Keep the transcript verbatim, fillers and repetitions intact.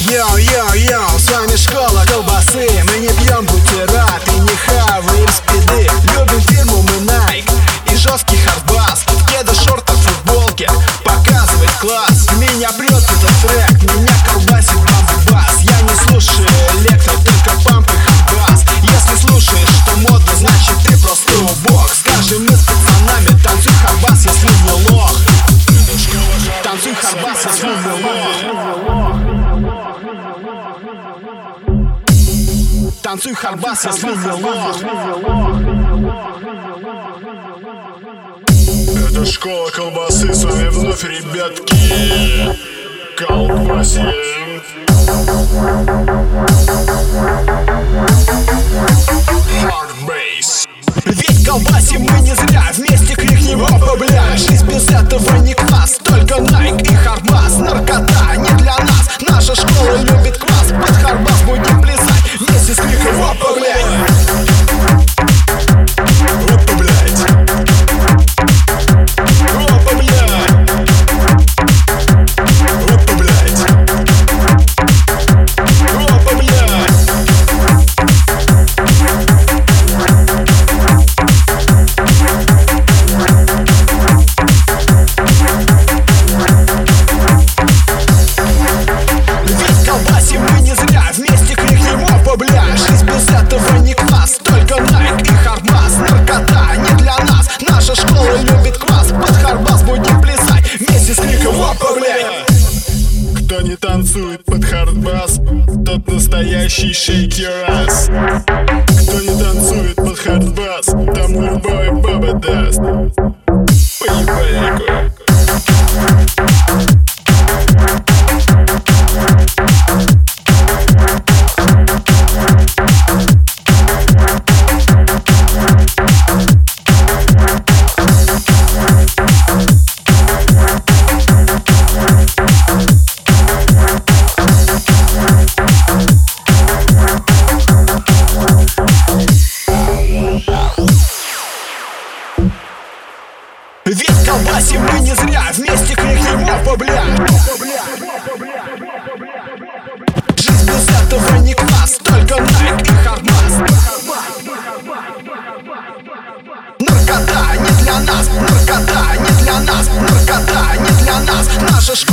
Йоу-йоу-йоу, с вами школа колбасы. Мы не пьем бутерат и не хаваем спиды. Любим фирму мы Nike и жесткий хардбас. В кедах, шортах, футболке показывает класс. Меня прет этот трек, меня колбасит бамбас. Я не слушаю электро, только памп и хардбас. Если слушаешь, что модно, значит ты просто убог. Скажем мы с пацанами, танцуй хардбас, если не лох. Танцуй хардбас, если не лох. Танцуй хардбас, если не лох. Это школа колбасы, с вами вновь, ребятки. Колбасим. Hardbase. Ведь колбасим мы не зря, вместе крикнем опа, бля. Жизнь без этого не класс, только Nike и хардбас. Наркота не для нас, наша школа любит класс. Под хардбас будем плясать, вместе с криком опа, блядь. Опа, блядь. Опа, блядь. Опа, блядь. Опа, блядь. Ведь колбасим мы не зря, вместе крикнем опа, бля. Жизнь без этого не класс, только Nike и хардбас. Наркота не для нас, наша школа любит класс. Под хардбас будем плясать, вместе с криком опа, бля. Кто не танцует под хардбас, тот настоящий shake your ass. Кто не танцует под хардбас, тому любая баба даст. Поебальнику. Ведь колбасим мы не зря, вместе крикнем опа, бля. Жизнь без этого не класс, только Nike и хардбас. Наркота не для нас, наркота не для нас, наркота не для нас. Наша школа